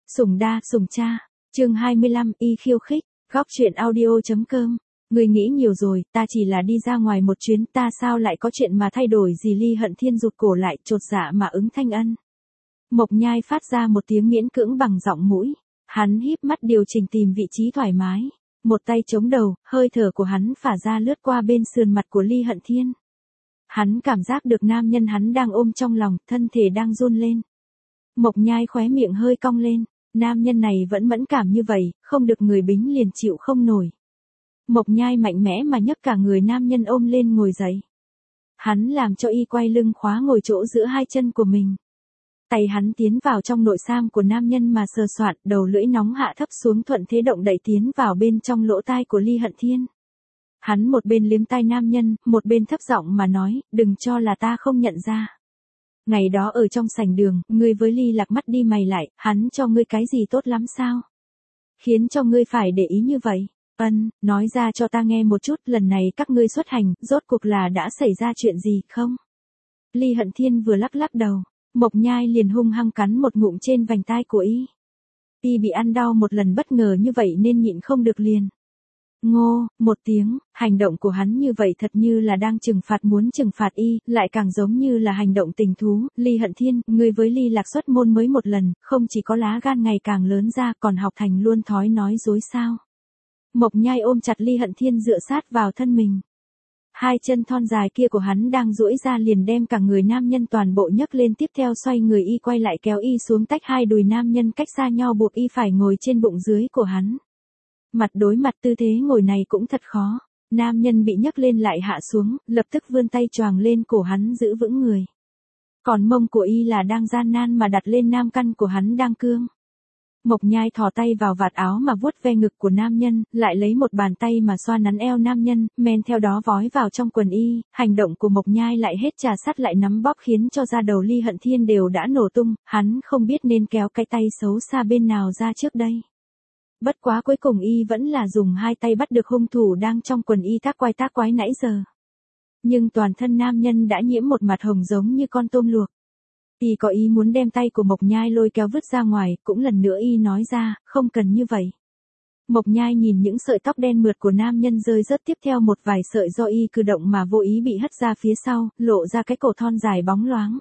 Sủng đa, sủng cha. Chương 25, y khiêu khích. Góc truyện audio.com. Người nghĩ nhiều rồi, ta chỉ là đi ra ngoài một chuyến, ta sao lại có chuyện mà thay đổi gì? Ly Hận Thiên rụt cổ lại, chột dạ mà ứng thanh ân. Mộc Nhai phát ra một tiếng miễn cưỡng bằng giọng mũi. Hắn híp mắt điều chỉnh tìm vị trí thoải mái. Một tay chống đầu, hơi thở của hắn phả ra lướt qua bên sườn mặt của Ly Hận Thiên. Hắn cảm giác được nam nhân hắn đang ôm trong lòng, thân thể đang run lên. Mộc Nhai khóe miệng hơi cong lên, nam nhân này vẫn mẫn cảm như vậy, không được người bính liền chịu không nổi. Mộc Nhai mạnh mẽ mà nhấc cả người nam nhân ôm lên ngồi dậy. Hắn làm cho y quay lưng khóa ngồi chỗ giữa hai chân của mình. Tay hắn tiến vào trong nội sam của nam nhân mà sờ soạn, đầu lưỡi nóng hạ thấp xuống thuận thế động đậy tiến vào bên trong lỗ tai của Ly Hận Thiên. Hắn một bên liếm tai nam nhân, một bên thấp giọng mà nói, đừng cho là ta không nhận ra. Ngày đó ở trong sảnh đường, ngươi với Ly Lạc mắt đi mày lại, hắn cho ngươi cái gì tốt lắm sao? Khiến cho ngươi phải để ý như vậy. Nói ra cho ta nghe một chút, lần này các ngươi xuất hành, rốt cuộc là đã xảy ra chuyện gì không? Ly Hận Thiên vừa lắc lắc đầu, Mộc Nhai liền hung hăng cắn một ngụm trên vành tai của y. Y bị ăn đau một lần bất ngờ như vậy nên nhịn không được liền. Ngô, một tiếng, hành động của hắn như vậy thật như là đang muốn trừng phạt y, lại càng giống như là hành động tình thú. Ly Hận Thiên, ngươi với Ly Lạc xuất môn mới một lần, không chỉ có lá gan ngày càng lớn ra còn học thành luôn thói nói dối sao? Mộc Nhai ôm chặt Ly Hận Thiên dựa sát vào thân mình. Hai chân thon dài kia của hắn đang duỗi ra liền đem cả người nam nhân toàn bộ nhấc lên, tiếp theo xoay người y quay lại kéo y xuống tách hai đùi nam nhân cách xa nhau, buộc y phải ngồi trên bụng dưới của hắn. Mặt đối mặt, tư thế ngồi này cũng thật khó. Nam nhân bị nhấc lên lại hạ xuống, lập tức vươn tay choàng lên cổ hắn giữ vững người. Còn mông của y là đang gian nan mà đặt lên nam căn của hắn đang cương. Mộc Nhai thò tay vào vạt áo mà vuốt ve ngực của nam nhân, lại lấy một bàn tay mà xoa nắn eo nam nhân, men theo đó vói vào trong quần y. Hành động của Mộc Nhai lại hết trà sắt lại nắm bóp khiến cho da đầu Ly Hận Thiên đều đã nổ tung, hắn không biết nên kéo cái tay xấu xa bên nào ra trước đây. Bất quá cuối cùng y vẫn là dùng hai tay bắt được hung thủ đang trong quần y tác quái nãy giờ. Nhưng toàn thân nam nhân đã nhiễm một mặt hồng giống như con tôm luộc. Y có ý muốn đem tay của Mộc Nhai lôi kéo vứt ra ngoài, cũng lần nữa y nói ra, không cần như vậy. Mộc Nhai nhìn những sợi tóc đen mượt của nam nhân rơi rớt, tiếp theo một vài sợi do y cử động mà vô ý bị hất ra phía sau, lộ ra cái cổ thon dài bóng loáng.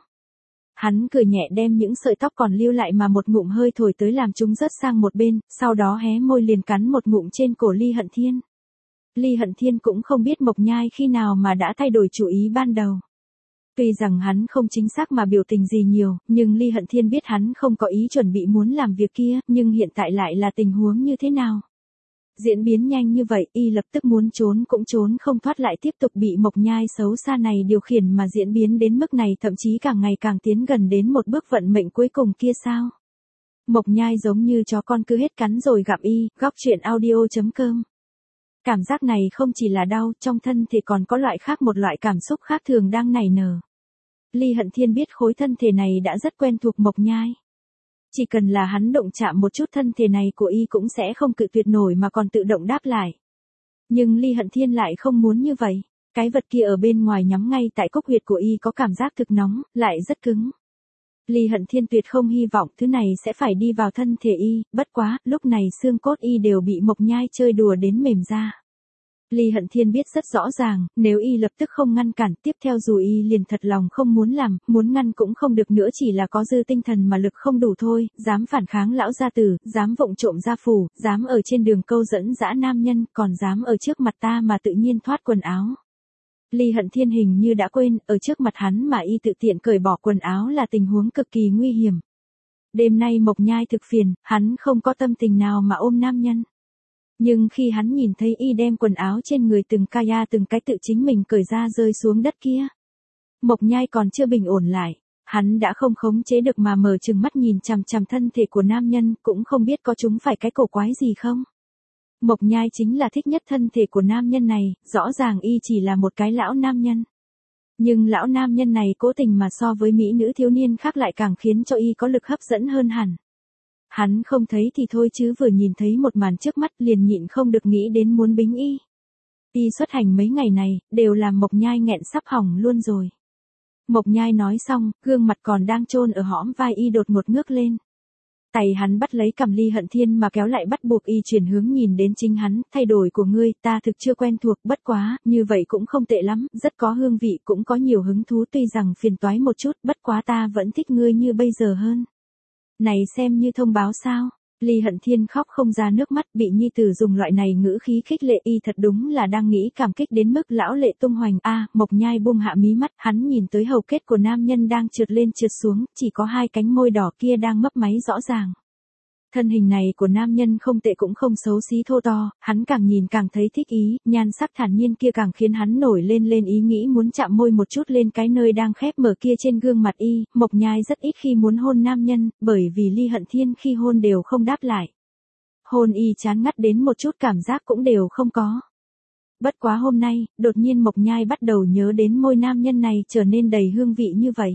Hắn cười nhẹ đem những sợi tóc còn lưu lại mà một ngụm hơi thổi tới làm chúng rớt sang một bên, sau đó hé môi liền cắn một ngụm trên cổ Ly Hận Thiên. Ly Hận Thiên cũng không biết Mộc Nhai khi nào mà đã thay đổi chủ ý ban đầu. Tuy rằng hắn không chính xác mà biểu tình gì nhiều, nhưng Ly Hận Thiên biết hắn không có ý chuẩn bị muốn làm việc kia, nhưng hiện tại lại là tình huống như thế nào? Diễn biến nhanh như vậy, y lập tức muốn trốn cũng trốn không thoát, lại tiếp tục bị Mộc Nhai xấu xa này điều khiển mà diễn biến đến mức này, thậm chí càng ngày càng tiến gần đến một bước vận mệnh cuối cùng kia sao? Mộc Nhai giống như chó con cứ hết cắn rồi gặm y. Góc truyện audio.com. Cảm giác này không chỉ là đau, trong thân thể còn có một loại cảm xúc khác thường đang nảy nở. Ly Hận Thiên biết khối thân thể này đã rất quen thuộc Mộc Nhai. Chỉ cần là hắn động chạm một chút, thân thể này của y cũng sẽ không cự tuyệt nổi mà còn tự động đáp lại. Nhưng Ly Hận Thiên lại không muốn như vậy. Cái vật kia ở bên ngoài nhắm ngay tại cốc huyệt của y có cảm giác thực nóng, lại rất cứng. Ly Hận Thiên tuyệt không hy vọng thứ này sẽ phải đi vào thân thể y, bất quá, lúc này xương cốt y đều bị Mộc Nhai chơi đùa đến mềm ra. Ly Hận Thiên biết rất rõ ràng, nếu y lập tức không ngăn cản, tiếp theo dù y liền thật lòng không muốn làm, muốn ngăn cũng không được nữa, chỉ là có dư tinh thần mà lực không đủ thôi, dám phản kháng lão gia tử, dám vụng trộm gia phủ, dám ở trên đường câu dẫn dã nam nhân, còn dám ở trước mặt ta mà tự nhiên thoát quần áo. Ly Hận Thiên hình như đã quên, ở trước mặt hắn mà y tự tiện cởi bỏ quần áo là tình huống cực kỳ nguy hiểm. Đêm nay Mộc Nhai thực phiền, hắn không có tâm tình nào mà ôm nam nhân. Nhưng khi hắn nhìn thấy y đem quần áo trên người từng cái tự chính mình cởi ra rơi xuống đất kia, Mộc Nhai còn chưa bình ổn lại, hắn đã không khống chế được mà mở trừng mắt nhìn chằm chằm thân thể của nam nhân, cũng không biết có chúng phải cái cổ quái gì không. Mộc Nhai chính là thích nhất thân thể của nam nhân này, rõ ràng y chỉ là một cái lão nam nhân. Nhưng lão nam nhân này cố tình mà so với mỹ nữ thiếu niên khác lại càng khiến cho y có lực hấp dẫn hơn hẳn. Hắn không thấy thì thôi chứ vừa nhìn thấy một màn trước mắt liền nhịn không được nghĩ đến muốn bính y. Y xuất hành mấy ngày này, đều làm Mộc Nhai nghẹn sắp hỏng luôn rồi. Mộc Nhai nói xong, gương mặt còn đang chôn ở hõm vai y đột ngột ngước lên. Tay hắn bắt lấy cằm Ly Hận Thiên mà kéo lại bắt buộc y chuyển hướng nhìn đến chính hắn, thay đổi của ngươi, ta thực chưa quen thuộc, bất quá, như vậy cũng không tệ lắm, rất có hương vị, cũng có nhiều hứng thú tuy rằng phiền toái một chút, bất quá ta vẫn thích ngươi như bây giờ hơn. Này xem như thông báo sao? Ly Hận Thiên khóc không ra nước mắt, bị nhi tử dùng loại này ngữ khí khích lệ y thật đúng là đang nghĩ cảm kích đến mức lão lệ tung hoành. Mộc Nhai buông hạ mí mắt, hắn nhìn tới hầu kết của nam nhân đang trượt lên trượt xuống, chỉ có hai cánh môi đỏ kia đang mấp máy rõ ràng. Thân hình này của nam nhân không tệ cũng không xấu xí thô to, hắn càng nhìn càng thấy thích ý, nhan sắc thản nhiên kia càng khiến hắn nổi lên ý nghĩ muốn chạm môi một chút lên cái nơi đang khép mở kia trên gương mặt y. Mộc Nhai rất ít khi muốn hôn nam nhân, bởi vì Ly Hận Thiên khi hôn đều không đáp lại. Hôn y chán ngắt đến một chút cảm giác cũng đều không có. Bất quá hôm nay, đột nhiên Mộc Nhai bắt đầu nhớ đến môi nam nhân này trở nên đầy hương vị như vậy.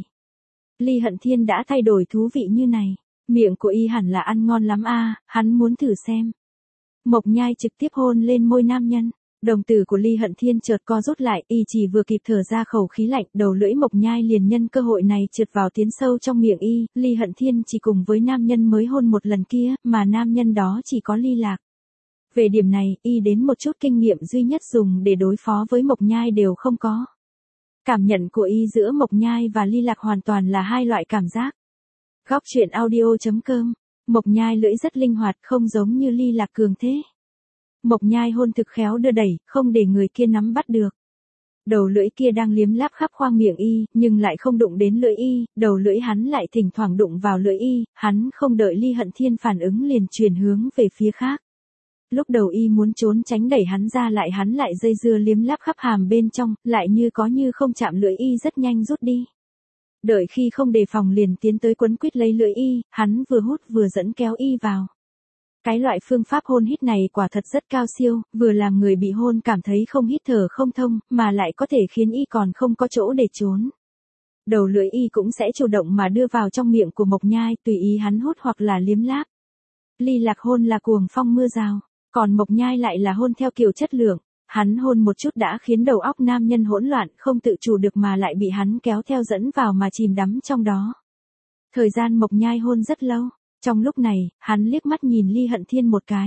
Ly Hận Thiên đã thay đổi thú vị như này. Miệng của y hẳn là ăn ngon lắm hắn muốn thử xem. Mộc Nhai trực tiếp hôn lên môi nam nhân. Đồng tử của Ly Hận Thiên chợt co rút lại, y chỉ vừa kịp thở ra khẩu khí lạnh, đầu lưỡi Mộc Nhai liền nhân cơ hội này trượt vào tiến sâu trong miệng y. Ly Hận Thiên chỉ cùng với nam nhân mới hôn một lần kia, mà nam nhân đó chỉ có Ly Lạc. Về điểm này, y đến một chút kinh nghiệm duy nhất dùng để đối phó với Mộc Nhai đều không có. Cảm nhận của y giữa Mộc Nhai và Ly Lạc hoàn toàn là hai loại cảm giác. Góc truyện audio.com. Mộc Nhai lưỡi rất linh hoạt, không giống như Ly Lạc cường thế. Mộc Nhai hôn thực khéo đưa đẩy, không để người kia nắm bắt được. Đầu lưỡi kia đang liếm láp khắp khoang miệng y, nhưng lại không đụng đến lưỡi y, đầu lưỡi hắn lại thỉnh thoảng đụng vào lưỡi y, hắn không đợi Ly Hận Thiên phản ứng liền chuyển hướng về phía khác. Lúc đầu y muốn trốn tránh đẩy hắn ra lại hắn lại dây dưa liếm láp khắp hàm bên trong, lại như có như không chạm lưỡi y rất nhanh rút đi. Đợi khi không đề phòng liền tiến tới quấn quýt lấy lưỡi y, hắn vừa hút vừa dẫn kéo y vào. Cái loại phương pháp hôn hít này quả thật rất cao siêu, vừa làm người bị hôn cảm thấy không hít thở không thông, mà lại có thể khiến y còn không có chỗ để trốn. Đầu lưỡi y cũng sẽ chủ động mà đưa vào trong miệng của Mộc Nhai, tùy ý hắn hút hoặc là liếm láp. Ly Lạc hôn là cuồng phong mưa rào, còn Mộc Nhai lại là hôn theo kiểu chất lượng. Hắn hôn một chút đã khiến đầu óc nam nhân hỗn loạn, không tự chủ được mà lại bị hắn kéo theo dẫn vào mà chìm đắm trong đó. Thời gian Mộc Nhai hôn rất lâu, trong lúc này, hắn liếc mắt nhìn Ly Hận Thiên một cái.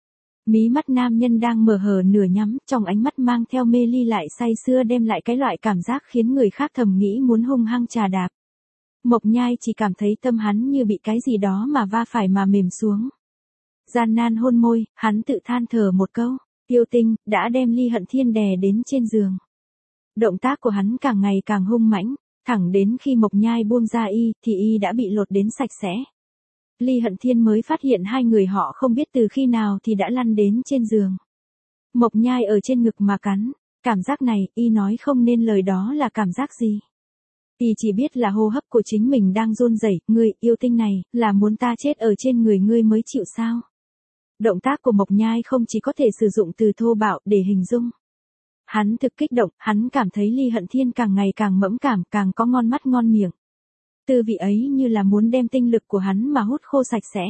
Mí mắt nam nhân đang mở hờ nửa nhắm, trong ánh mắt mang theo mê ly lại say sưa đem lại cái loại cảm giác khiến người khác thầm nghĩ muốn hung hăng trà đạp. Mộc Nhai chỉ cảm thấy tâm hắn như bị cái gì đó mà va phải mà mềm xuống. Gian nan hôn môi, hắn tự than thở một câu. Yêu tinh, đã đem Ly Hận Thiên đè đến trên giường. Động tác của hắn càng ngày càng hung mãnh, thẳng đến khi Mộc Nhai buông ra y, thì y đã bị lột đến sạch sẽ. Ly Hận Thiên mới phát hiện hai người họ không biết từ khi nào thì đã lăn đến trên giường. Mộc Nhai ở trên ngực mà cắn, cảm giác này, y nói không nên lời đó là cảm giác gì. Y chỉ biết là hô hấp của chính mình đang run rẩy, ngươi, yêu tinh này, là muốn ta chết ở trên người ngươi mới chịu sao? Động tác của Mộc Nhai không chỉ có thể sử dụng từ thô bạo để hình dung. Hắn thực kích động, hắn cảm thấy Ly Hận Thiên càng ngày càng mẫn cảm, càng có ngon mắt ngon miệng. Tư vị ấy như là muốn đem tinh lực của hắn mà hút khô sạch sẽ.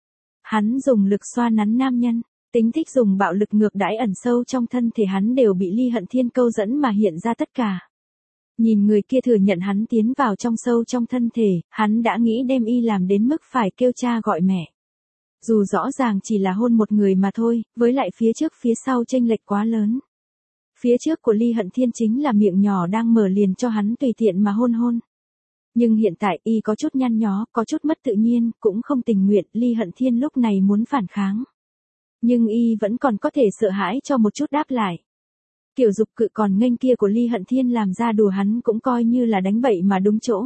Hắn dùng lực xoa nắn nam nhân, tính thích dùng bạo lực ngược đãi ẩn sâu trong thân thể hắn đều bị Ly Hận Thiên câu dẫn mà hiện ra tất cả. Nhìn người kia thừa nhận hắn tiến vào trong sâu trong thân thể, hắn đã nghĩ đem y làm đến mức phải kêu cha gọi mẹ. Dù rõ ràng chỉ là hôn một người mà thôi, với lại phía trước phía sau chênh lệch quá lớn. Phía trước của Ly Hận Thiên chính là miệng nhỏ đang mở liền cho hắn tùy tiện mà hôn. Nhưng hiện tại y có chút nhăn nhó, có chút mất tự nhiên, cũng không tình nguyện, Ly Hận Thiên lúc này muốn phản kháng. Nhưng y vẫn còn có thể sợ hãi cho một chút đáp lại. Kiểu dục cự còn nghênh kia của Ly Hận Thiên làm ra đùa hắn cũng coi như là đánh bậy mà đúng chỗ.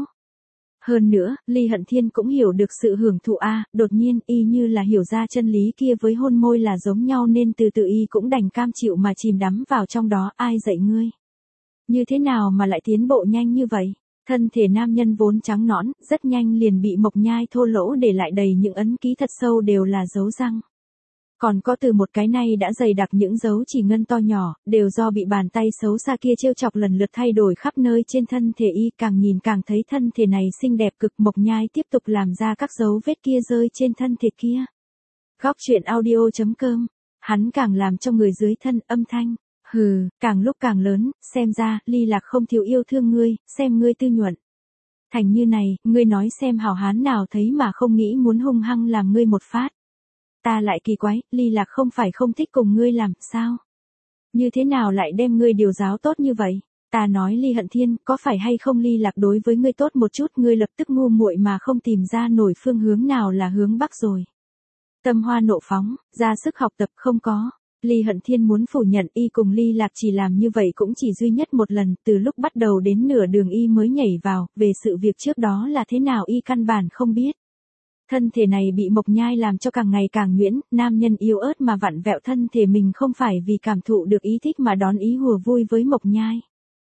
Hơn nữa, Ly Hận Thiên cũng hiểu được sự hưởng thụ đột nhiên y như là hiểu ra chân lý kia với hôn môi là giống nhau nên từ từ y cũng đành cam chịu mà chìm đắm vào trong đó. Ai dạy ngươi? Như thế nào mà lại tiến bộ nhanh như vậy? Thân thể nam nhân vốn trắng nõn, rất nhanh liền bị Mộc Nhai thô lỗ để lại đầy những ấn ký thật sâu đều là dấu răng. Còn có từ một cái này đã dày đặc những dấu chỉ ngân to nhỏ, đều do bị bàn tay xấu xa kia trêu chọc lần lượt thay đổi khắp nơi trên thân thể y, càng nhìn càng thấy thân thể này xinh đẹp cực. Mộc Nhai tiếp tục làm ra các dấu vết kia rơi trên thân thể kia. Góc truyện audio.com, hắn càng làm cho người dưới thân âm thanh, càng lúc càng lớn, xem ra, Ly Lạc không thiếu yêu thương ngươi, xem ngươi tư nhuận. Thành như này, ngươi nói xem hảo hán nào thấy mà không nghĩ muốn hung hăng làm ngươi một phát. Ta lại kỳ quái, Ly Lạc không phải không thích cùng ngươi làm, sao? Như thế nào lại đem ngươi điều giáo tốt như vậy? Ta nói Ly Hận Thiên, có phải hay không Ly Lạc đối với ngươi tốt một chút, ngươi lập tức ngu muội mà không tìm ra nổi phương hướng nào là hướng bắc rồi. Tâm hoa nộ phóng, ra sức học tập không có. Ly Hận Thiên muốn phủ nhận y cùng Ly Lạc chỉ làm như vậy cũng chỉ duy nhất một lần, từ lúc bắt đầu đến nửa đường y mới nhảy vào, về sự việc trước đó là thế nào y căn bản không biết. Thân thể này bị Mộc Nhai làm cho càng ngày càng nhuyễn, nam nhân yếu ớt mà vặn vẹo thân thể mình không phải vì cảm thụ được ý thích mà đón ý hùa vui với Mộc Nhai.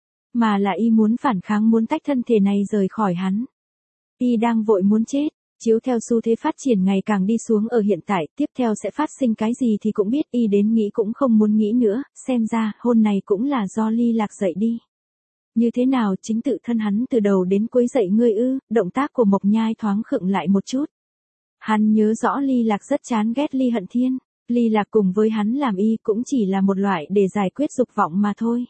Mà là y muốn phản kháng muốn tách thân thể này rời khỏi hắn. Y đang vội muốn chết. Chiếu theo xu thế phát triển ngày càng đi xuống ở hiện tại, tiếp theo sẽ phát sinh cái gì thì cũng biết y đến nghĩ cũng không muốn nghĩ nữa, xem ra, hôn này cũng là do Ly Lạc dậy đi. Như thế nào chính tự thân hắn từ đầu đến cuối dậy ngươi ư, động tác của Mộc Nhai thoáng khựng lại một chút. Hắn nhớ rõ Ly Lạc rất chán ghét Ly Hận Thiên, Ly Lạc cùng với hắn làm y cũng chỉ là một loại để giải quyết dục vọng mà thôi.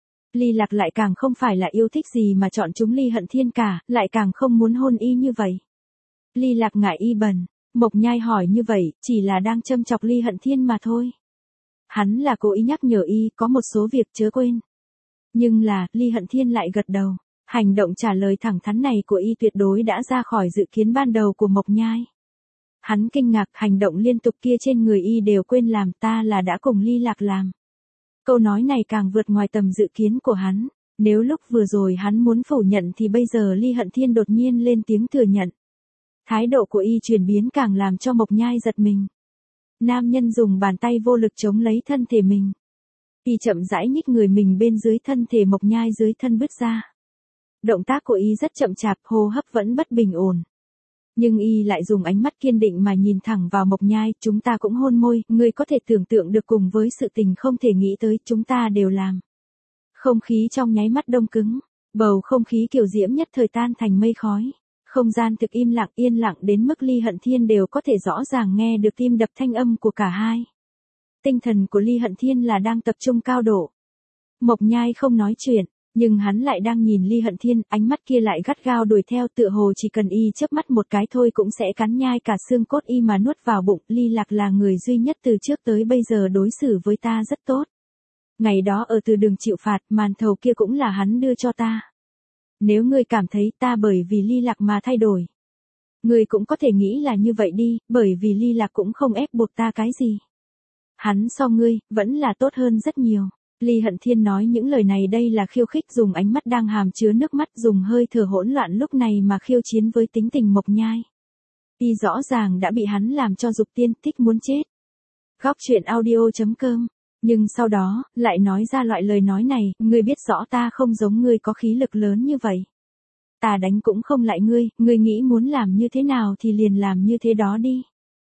Ly Lạc lại càng không phải là yêu thích gì mà chọn chúng Ly Hận Thiên cả, lại càng không muốn hôn y như vậy. Ly Lạc ngại y bẩn, Mộc Nhai hỏi như vậy, chỉ là đang châm chọc Ly Hận Thiên mà thôi. Hắn là cố ý nhắc nhở y, có một số việc chớ quên. Nhưng là, Ly Hận Thiên lại gật đầu, hành động trả lời thẳng thắn này của y tuyệt đối đã ra khỏi dự kiến ban đầu của Mộc Nhai. Hắn kinh ngạc, hành động liên tục kia trên người y đều quên làm, ta là đã cùng Ly Lạc làm. Câu nói này càng vượt ngoài tầm dự kiến của hắn, nếu lúc vừa rồi hắn muốn phủ nhận thì bây giờ Ly Hận Thiên đột nhiên lên tiếng thừa nhận. Thái độ của y chuyển biến càng làm cho Mộc Nhai giật mình. Nam nhân dùng bàn tay vô lực chống lấy thân thể mình. Y chậm rãi nhích người mình bên dưới thân thể Mộc Nhai dưới thân bứt ra. Động tác của y rất chậm chạp, hô hấp vẫn bất bình ổn. Nhưng y lại dùng ánh mắt kiên định mà nhìn thẳng vào Mộc Nhai, chúng ta cũng hôn môi, ngươi có thể tưởng tượng được cùng với sự tình không thể nghĩ tới, chúng ta đều làm. Không khí trong nháy mắt đông cứng, bầu không khí kiều diễm nhất thời tan thành mây khói. Không gian thực im lặng yên lặng đến mức Ly Hận Thiên đều có thể rõ ràng nghe được tim đập thanh âm của cả hai. Tinh thần của Ly Hận Thiên là đang tập trung cao độ. Mộc Nhai không nói chuyện, nhưng hắn lại đang nhìn Ly Hận Thiên, ánh mắt kia lại gắt gao đuổi theo tựa hồ chỉ cần y chớp mắt một cái thôi cũng sẽ cắn nhai cả xương cốt y mà nuốt vào bụng. Ly Lạc là người duy nhất từ trước tới bây giờ đối xử với ta rất tốt. Ngày đó ở từ đường chịu phạt, màn thầu kia cũng là hắn đưa cho ta. Nếu ngươi cảm thấy ta bởi vì Ly Lạc mà thay đổi, ngươi cũng có thể nghĩ là như vậy đi, bởi vì Ly Lạc cũng không ép buộc ta cái gì. Hắn so ngươi, vẫn là tốt hơn rất nhiều. Ly Hận Thiên nói những lời này đây là khiêu khích, dùng ánh mắt đang hàm chứa nước mắt, dùng hơi thở hỗn loạn lúc này mà khiêu chiến với tính tình Mộc Nhai. Y rõ ràng đã bị hắn làm cho dục tiên thích muốn chết. Góc truyện audio.com. Nhưng sau đó, lại nói ra loại lời nói này, ngươi biết rõ ta không giống ngươi có khí lực lớn như vậy. Ta đánh cũng không lại ngươi, ngươi nghĩ muốn làm như thế nào thì liền làm như thế đó đi.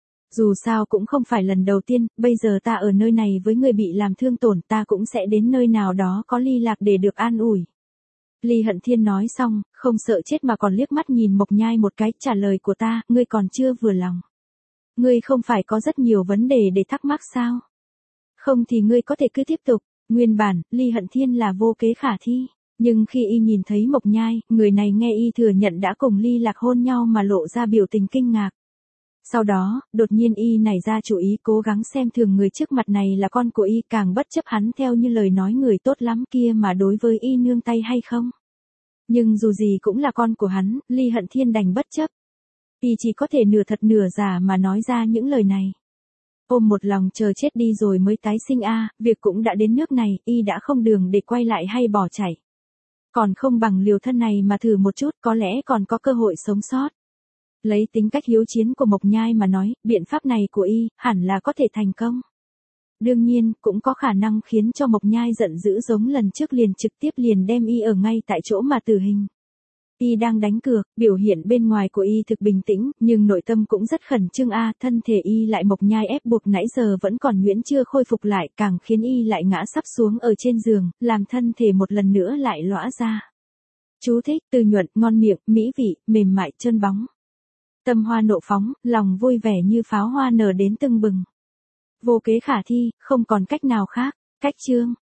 Dù sao cũng không phải lần đầu tiên, bây giờ ta ở nơi này với ngươi bị làm thương tổn, ta cũng sẽ đến nơi nào đó có Ly Lạc để được an ủi. Ly Hận Thiên nói xong, không sợ chết mà còn liếc mắt nhìn Mộc Nhai một cái, trả lời của ta, ngươi còn chưa vừa lòng. Ngươi không phải có rất nhiều vấn đề để thắc mắc sao? Không thì ngươi có thể cứ tiếp tục. Nguyên bản, Ly Hận Thiên là vô kế khả thi. Nhưng khi y nhìn thấy Mộc Nhai, người này nghe y thừa nhận đã cùng Ly Lạc hôn nhau mà lộ ra biểu tình kinh ngạc. Sau đó, đột nhiên y nảy ra chủ ý cố gắng xem thường người trước mặt này là con của y, càng bất chấp hắn theo như lời nói người tốt lắm kia mà đối với y nương tay hay không. Nhưng dù gì cũng là con của hắn, Ly Hận Thiên đành bất chấp. Y chỉ có thể nửa thật nửa giả mà nói ra những lời này. Ôm một lòng chờ chết đi rồi mới tái sinh việc cũng đã đến nước này, y đã không đường để quay lại hay bỏ chạy. Còn không bằng liều thân này mà thử một chút, có lẽ còn có cơ hội sống sót. Lấy tính cách hiếu chiến của Mộc Nhai mà nói, biện pháp này của y, hẳn là có thể thành công. Đương nhiên, cũng có khả năng khiến cho Mộc Nhai giận dữ giống lần trước liền trực tiếp liền đem y ở ngay tại chỗ mà tử hình. Y đang đánh cược, biểu hiện bên ngoài của y thực bình tĩnh, nhưng nội tâm cũng rất khẩn trương thân thể y lại Mộc Nhai ép buộc nãy giờ vẫn còn nhuyễn chưa khôi phục lại, càng khiến y lại ngã sắp xuống ở trên giường, làm thân thể một lần nữa lại lõa ra. Chú thích, từ nhuận, ngon miệng, mỹ vị, mềm mại, trơn bóng. Tâm hoa nộ phóng, lòng vui vẻ như pháo hoa nở đến tưng bừng. Vô kế khả thi, không còn cách nào khác. Cách chương.